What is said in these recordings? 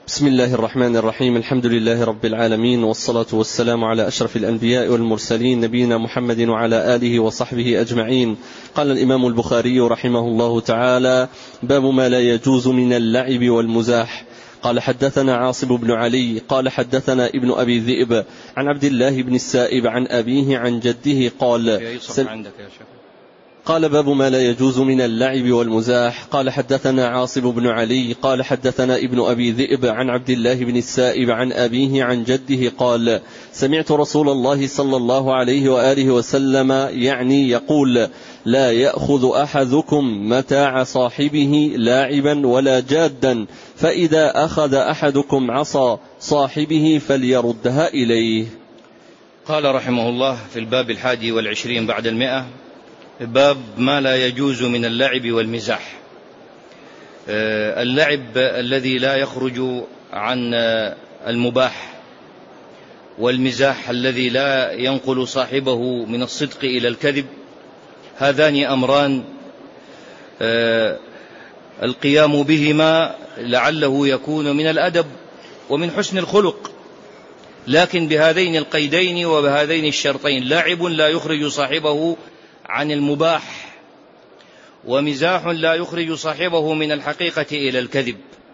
بسم الله الرحمن الرحيم. الحمد لله رب العالمين، والصلاة والسلام على أشرف الأنبياء والمرسلين، نبينا محمد وعلى آله وصحبه أجمعين. قال الإمام البخاري رحمه الله تعالى: باب ما لا يجوز من اللعب والمزاح. قال: حدثنا عاصم بن علي قال: حدثنا ابن أبي ذئب عن عبد الله بن السائب عن أبيه عن جده قال: باب ما لا يجوز من اللعب والمزاح. قال: حدثنا عاصم بن علي قال: حدثنا ابن أبي ذئب عن عبد الله بن السائب عن أبيه عن جده قال: سمعت رسول الله صلى الله عليه وآله وسلم يعني يقول: لا يأخذ أحدكم متاع صاحبه لاعبا ولا جادا، فإذا أخذ أحدكم عصا صاحبه فليردها إليه. قال رحمه الله في الباب 21 بعد 100: باب ما لا يجوز من اللعب والمزاح. اللعب الذي لا يخرج عن المباح، والمزاح الذي لا ينقل صاحبه من الصدق إلى الكذب. هذان أمران القيام بهما لعله يكون من الأدب ومن حسن الخلق، لكن بهذين القيدين وبهذين الشرطين: لعب لا يخرج صاحبه عن المباح، ومزاح لا يخرج صاحبه من الحقيقة إلى الكذب.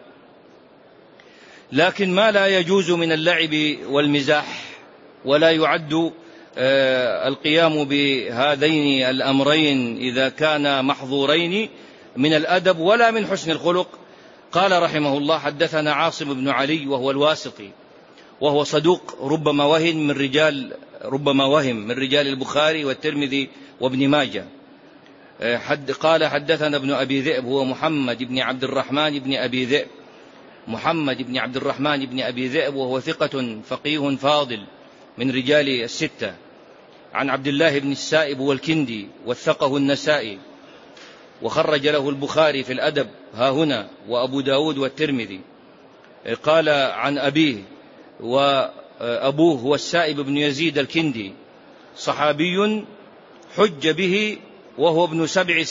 لكن ما لا يجوز من اللعب والمزاح ولا يعد القيام بهذين الأمرين إذا كان محظورين من الأدب ولا من حسن الخلق. قال رحمه الله: حدثنا عاصم بن علي وهو الواسطي، وهو صدوق ربما وهم من رجال البخاري والترمذي وابن ماجه. قال: حدثنا ابن أبي ذئب، هو محمد بن عبد الرحمن بن أبي ذئب، محمد بن عبد الرحمن بن أبي ذئب، وهو ثقة فقيه فاضل من رجال الستة، عن عبد الله بن السائب والكندي، وثقه النسائي، وخرج له البخاري في الأدب ها هنا، وأبو داود والترمذي. قال عن أبيه، وأبوه هو السائب بن يزيد الكندي، صحابي حج به وهو ابن 7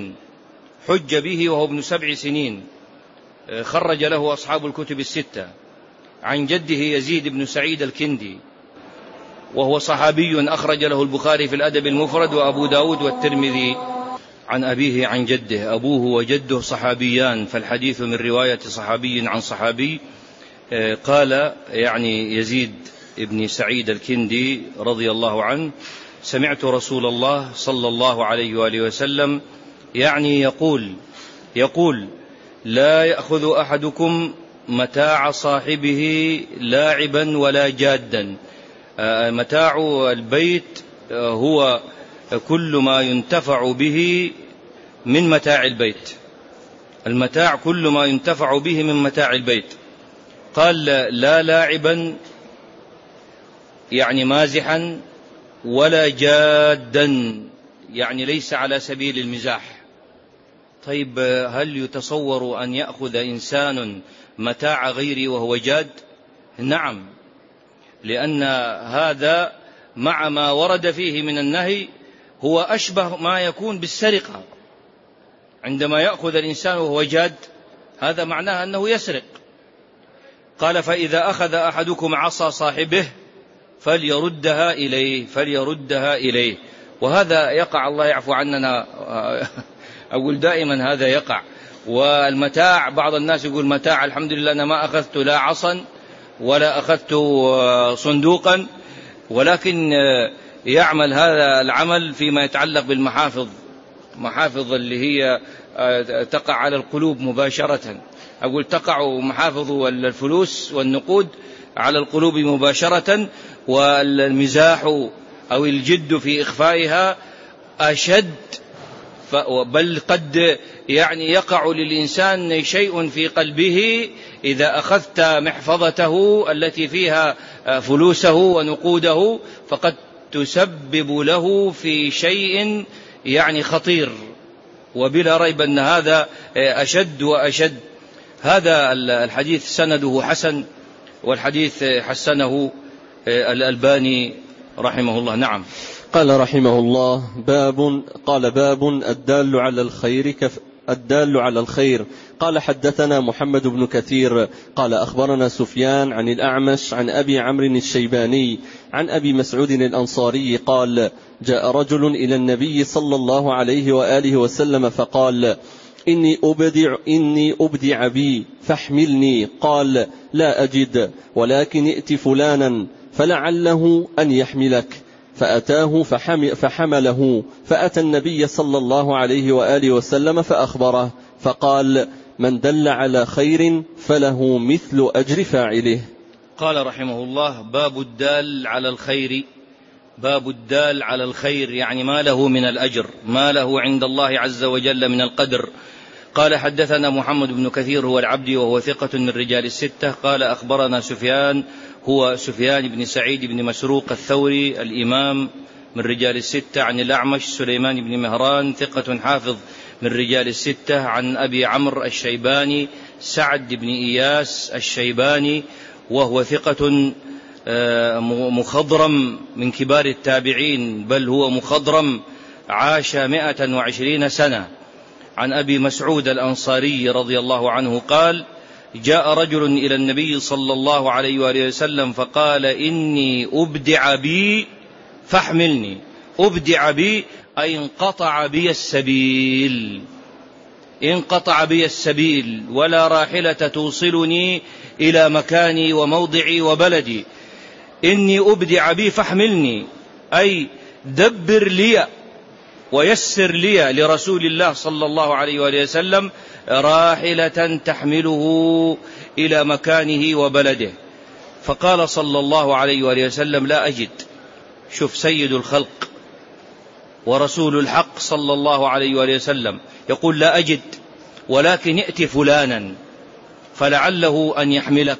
سنين، خرج له أصحاب الكتب الستة. عن جده يزيد بن سعيد الكندي، وهو صحابي أخرج له البخاري في الأدب المفرد وأبو داود والترمذي. عن أبيه عن جده، أبوه وجده صحابيان، فالحديث من رواية صحابي عن صحابي. قال يعني يزيد بن سعيد الكندي رضي الله عنه: سمعت رسول الله صلى الله عليه وآله وسلم يعني يقول: لا يأخذ أحدكم متاع صاحبه لاعبا ولا جادا. متاع البيت هو كل ما ينتفع به من متاع البيت، المتاع كل ما ينتفع به من متاع البيت. قال: لا لاعبا يعني مازحا، ولا جادا يعني ليس على سبيل المزاح. طيب، هل يتصور أن يأخذ إنسان متاع غيري وهو جاد؟ نعم، لأن هذا مع ما ورد فيه من النهي هو أشبه ما يكون بالسرقة. عندما يأخذ الإنسان وهو جاد، هذا معناه أنه يسرق. قال: فإذا أخذ أحدكم عصا صاحبه فليردها إليه. وهذا يقع، الله يعفو عننا، أقول دائما هذا يقع. والمتاع، بعض الناس يقول متاع الحمد لله أنا ما أخذت لا عصا ولا أخذت صندوقا، ولكن يعمل هذا العمل فيما يتعلق بالمحافظ، محافظ اللي هي تقع على القلوب مباشرة. أقول تقع محافظ الفلوس والنقود على القلوب مباشرة، والمزاح أو الجد في إخفائها أشد، بل قد يعني يقع للإنسان شيء في قلبه إذا أخذت محفظته التي فيها فلوسه ونقوده، فقد تسبب له في شيء يعني خطير، وبلا ريب أن هذا أشد وأشد. هذا الحديث سنده حسن، والحديث حسنه الألباني رحمه الله. نعم. قال رحمه الله: باب الدال على الخير الدال على الخير. قال حدثنا محمد بن كثير قال أخبرنا سفيان عن الأعمش عن أبي عمرو الشيباني عن أبي مسعود الأنصاري قال جاء رجل إلى النبي صلى الله عليه وآله وسلم فقال إني أبدع بي فاحملني. قال لا أجد ولكن ائت فلانا فلعله أن يحملك. فأتاه فحمله. فأتى النبي صلى الله عليه وآله وسلم فأخبره فقال من دل على خير فله مثل أجر فاعله. قال رحمه الله باب الدال على الخير. باب الدال على الخير يعني ما له من الأجر، ما له عند الله عز وجل من القدر. قال حدثنا محمد بن كثير هو العبدي وهو ثقة من رجال الستة. قال أخبرنا سفيان هو سفيان بن سعيد بن مسروق الثوري الإمام من رجال الستة عن الأعمش سليمان بن مهران ثقة حافظ من رجال الستة عن أبي عمرو الشيباني سعد بن إياس الشيباني وهو ثقة مخضرم من كبار التابعين، بل هو مخضرم عاش 120 سنة. عن أبي مسعود الأنصاري رضي الله عنه قال جاء رجل إلى النبي صلى الله عليه وآله وسلم فقال إني أبدع بي فاحملني. أبدع بي أي انقطع بي السبيل، انقطع بي السبيل ولا راحلة توصلني إلى مكاني وموضعي وبلدي. إني أبدع بي فاحملني أي دبر لي ويسر لي لرسول الله صلى الله عليه وآله وسلم راحلة تحمله إلى مكانه وبلده. فقال صلى الله عليه وآله وسلم لا أجد. شوف سيد الخلق ورسول الحق صلى الله عليه وآله وسلم يقول لا أجد ولكن ائت فلانا فلعله أن يحملك.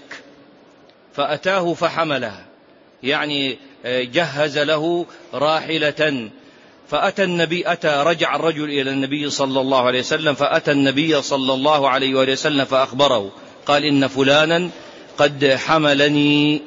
فأتاه فحمله يعني جهز له راحلة. فأتى النبي رجع الرجل إلى النبي صلى الله عليه وسلم فأتى النبي صلى الله عليه وآله وسلم فأخبره قال إن فلانا قد حملني.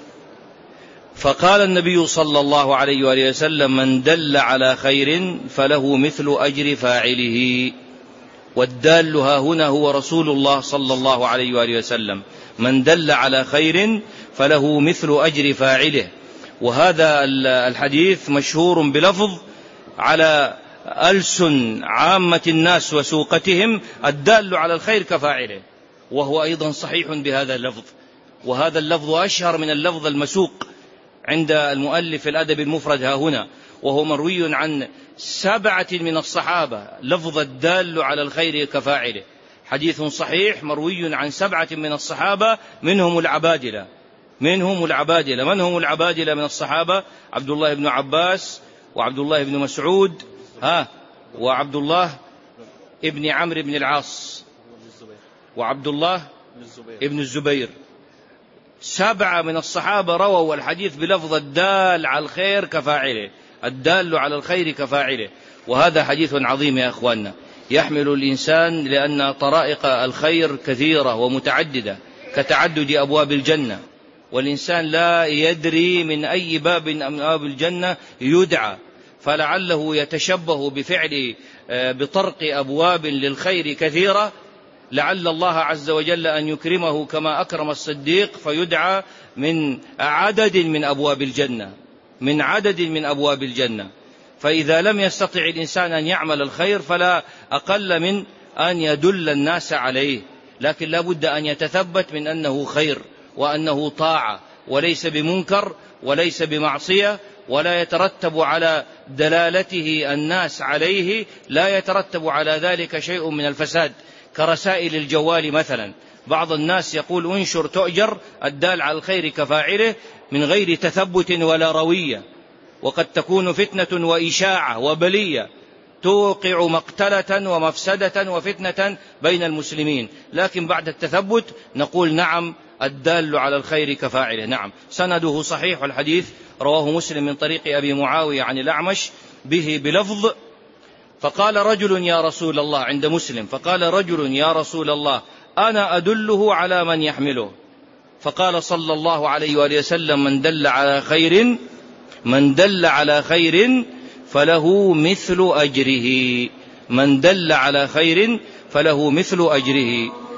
فقال النبي صلى الله عليه وآله وسلم من دل على خير فله مثل أجر فاعله. والدال ها هنا هو رسول الله صلى الله عليه وآله وسلم. من دل على خير فله مثل أجر فاعله. وهذا الحديث مشهور بلفظ على ألسن عامة الناس وسوقتهم الدال على الخير كفاعله، وهو أيضا صحيح بهذا اللفظ. وهذا اللفظ أشهر من اللفظ المسوق عند المؤلف الأدب المفرد ها هنا، وهو مروي عن 7 من الصحابة لفظ الدال على الخير كفاعله. حديث صحيح مروي عن 7 من الصحابة منهم العبادلة. من هم العبادلة من الصحابة؟ عبد الله بن عباس وعبد الله بن مسعود وعبد الله ابن عمرو بن العاص وعبد الله ابن الزبير. 7 من الصحابة رووا الحديث بلفظ الدال على الخير كفاعله، الدال على الخير كفاعله. وهذا حديث عظيم يا أخواننا يحمل الإنسان، لأن طرائق الخير كثيرة ومتعددة كتعدد أبواب الجنة، والإنسان لا يدري من أي باب من أبواب الجنة يدعى، فلعله يتشبه بفعل بطرق أبواب للخير كثيرة، لعل الله عز وجل أن يكرمه كما أكرم الصديق فيدعى من عدد من أبواب الجنة، من عدد من أبواب الجنة. فإذا لم يستطع الإنسان أن يعمل الخير فلا أقل من أن يدل الناس عليه، لكن لا بد أن يتثبت من أنه خير وأنه طاعة وليس بمنكر وليس بمعصية، ولا يترتب على دلالته الناس عليه، لا يترتب على ذلك شيء من الفساد كرسائل الجوال مثلا. بعض الناس يقول انشر تؤجر، الدال على الخير كفاعله، من غير تثبت ولا روية، وقد تكون فتنة وإشاعة وبلية توقع مقتلة ومفسدة وفتنة بين المسلمين. لكن بعد التثبت نقول نعم الدال على الخير كفاعله. نعم سنده صحيح، والحديث رواه مسلم من طريق أبي معاوية عن الأعمش به بلفظ فقال رجل يا رسول الله، عند مسلم، فقال رجل يا رسول الله أنا أدله على من يحمله. فقال صلى الله عليه وآله وسلم من دل على خير فله مثل أجره. من دل على خير فله مثل أجره.